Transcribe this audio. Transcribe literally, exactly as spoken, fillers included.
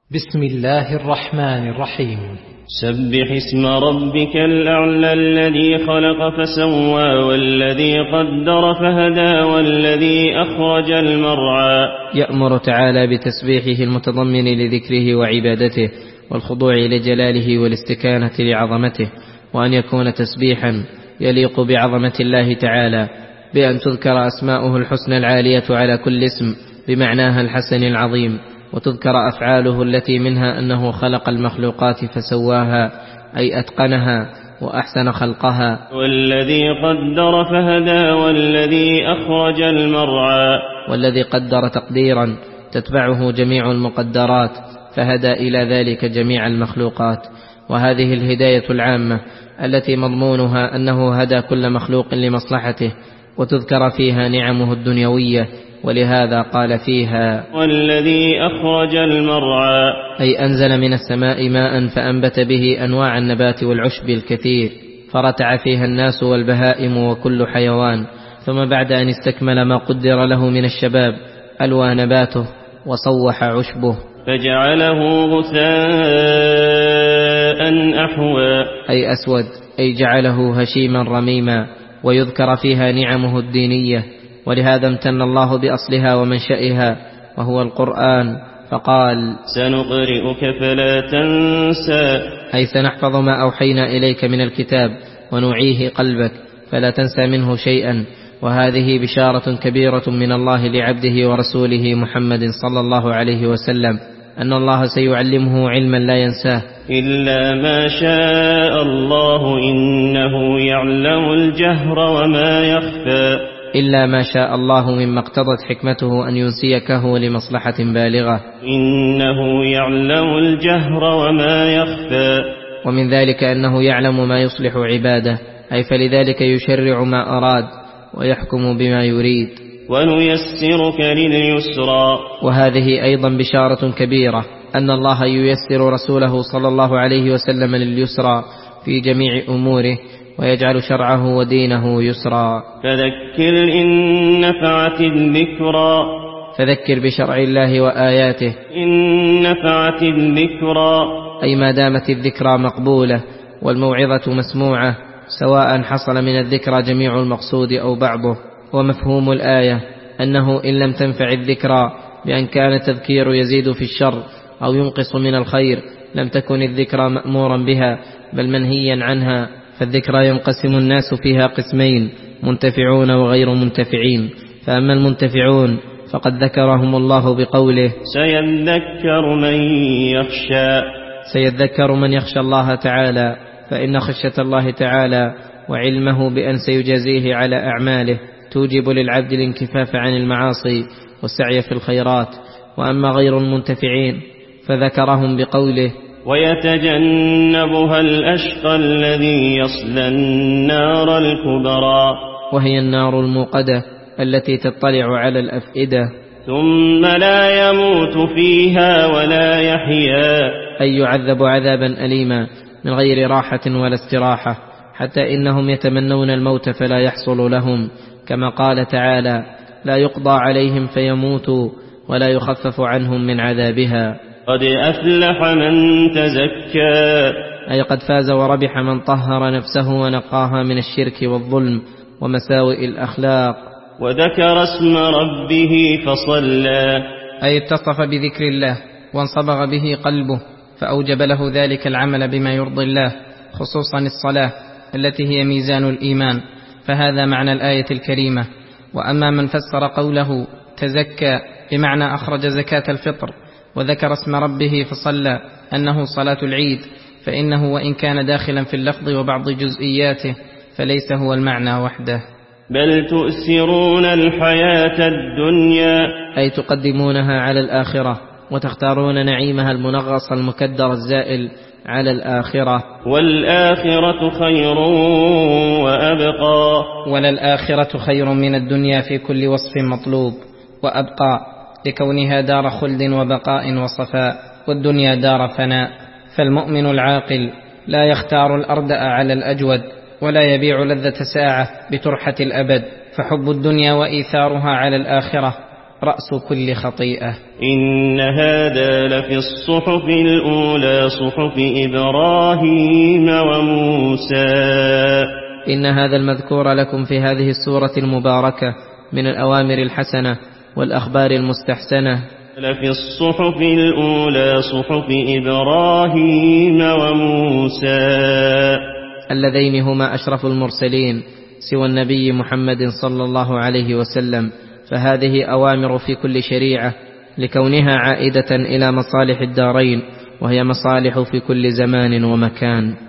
بسم الله الرحمن الرحيم. سبح اسم ربك الأعلى الذي خلق فسوى والذي قدر فهدى والذي أخرج المرعى. يأمر تعالى بتسبيحه المتضمن لذكره وعبادته والخضوع لجلاله والاستكانة لعظمته، وأن يكون تسبيحا يليق بعظمة الله تعالى، بأن تذكر أسماؤه الحسنى العالية على كل اسم بمعناها الحسن العظيم، وتذكر أفعاله التي منها أنه خلق المخلوقات فسواها، أي أتقنها وأحسن خلقها. والذي قدر فهدى والذي أخرج المرعى. والذي قدر تقديرا تتبعه جميع المقدرات، فهدى إلى ذلك جميع المخلوقات. وهذه الهداية العامة التي مضمونها أنه هدى كل مخلوق لمصلحته، وتذكر فيها نعمه الدنيوية، ولهذا قال فيها: والذي أخرج المرعى، أي أنزل من السماء ماء فأنبت به أنواع النبات والعشب الكثير، فرتع فيها الناس والبهائم وكل حيوان. ثم بعد أن استكمل ما قدر له من الشباب ألوى نباته وصوح عشبه، فجعله غثاء أحوى، أي أسود، أي جعله هشيما رميما. ويذكر فيها نعمه الدينية، ولهذا امتن الله بأصلها ومنشئها وهو القرآن، فقال: سنقرئك فلا تنسى، أي سنحفظ ما أوحينا إليك من الكتاب ونعيه قلبك فلا تنسى منه شيئا. وهذه بشارة كبيرة من الله لعبده ورسوله محمد صلى الله عليه وسلم، أن الله سيعلمه علما لا ينساه. إلا ما شاء الله إنه يعلم الجهر وما يخفى. إلا ما شاء الله مما اقتضت حكمته أن ينسيكه لمصلحة بالغة. إنه يعلم الجهر وما يخفى. ومن ذلك أنه يعلم ما يصلح عباده، أي فلذلك يشرع ما أراد ويحكم بما يريد. ونيسرك لليسرى. وهذه أيضا بشارة كبيرة، أن الله ييسر رسوله صلى الله عليه وسلم لليسرى في جميع أموره، ويجعل شرعه ودينه يسرا. فذكر إن نفعت الذكرى. فذكر بشرع الله وآياته إن نفعت الذكرى، أي ما دامت الذكرى مقبولة والموعظة مسموعة، سواء حصل من الذكرى جميع المقصود أو بعضه. ومفهوم الآية أنه إن لم تنفع الذكرى بأن كان التذكير يزيد في الشر أو ينقص من الخير، لم تكن الذكرى مأمورا بها بل منهيا عنها. فالذكرى ينقسم الناس فيها قسمين: منتفعون وغير منتفعين. فأما المنتفعون فقد ذكرهم الله بقوله: سيذكر من يخشى. سيذكر من يخشى الله تعالى، فإن خشية الله تعالى وعلمه بأن سيجازيه على أعماله توجب للعبد الانكفاف عن المعاصي والسعي في الخيرات. وأما غير المنتفعين فذكرهم بقوله: ويتجنبها الأشقى الذي يصلى النار الكبرى. وهي النار الموقدة التي تطلع على الأفئدة، ثم لا يموت فيها ولا يحيا، أي يعذب عذابا أليما من غير راحة ولا استراحة، حتى إنهم يتمنون الموت فلا يحصل لهم، كما قال تعالى: لا يقضى عليهم فيموتوا ولا يخفف عنهم من عذابها. قد أفلح من تزكى، أي قد فاز وربح من طهر نفسه ونقاها من الشرك والظلم ومساوئ الأخلاق. وذكر اسم ربه فصلى، أي اتصف بذكر الله وانصبغ به قلبه، فأوجب له ذلك العمل بما يرضي الله، خصوصا الصلاة التي هي ميزان الإيمان. فهذا معنى الآية الكريمة. وأما من فسر قوله تزكى بمعنى أخرج زكاة الفطر وذكر اسم ربه فصلى أنه صلاة العيد، فإنه وإن كان داخلا في اللفظ وبعض جزئياته فليس هو المعنى وحده. بل تؤثرون الحياة الدنيا، أي تقدمونها على الآخرة، وتختارون نعيمها المنغص المكدر الزائل على الآخرة. والآخرة خير وأبقى. وللآخرة خير من الدنيا في كل وصف مطلوب، وأبقى لكونها دار خلد وبقاء وصفاء، والدنيا دار فناء. فالمؤمن العاقل لا يختار الأردأ على الأجود، ولا يبيع لذة ساعة بترحة الأبد. فحب الدنيا وإيثارها على الآخرة رأس كل خطيئة. إن هذا لفي الصحف الأولى صحف إبراهيم وموسى. إن هذا المذكور لكم في هذه السورة المباركة من الأوامر الحسنة والأخبار المستحسنة لفي الصحف الأولى صحف إبراهيم وموسى اللذين هما أشرف المرسلين سوى النبي محمد صلى الله عليه وسلم، فهذه أوامر في كل شريعة لكونها عائدة إلى مصالح الدارين، وهي مصالح في كل زمان ومكان.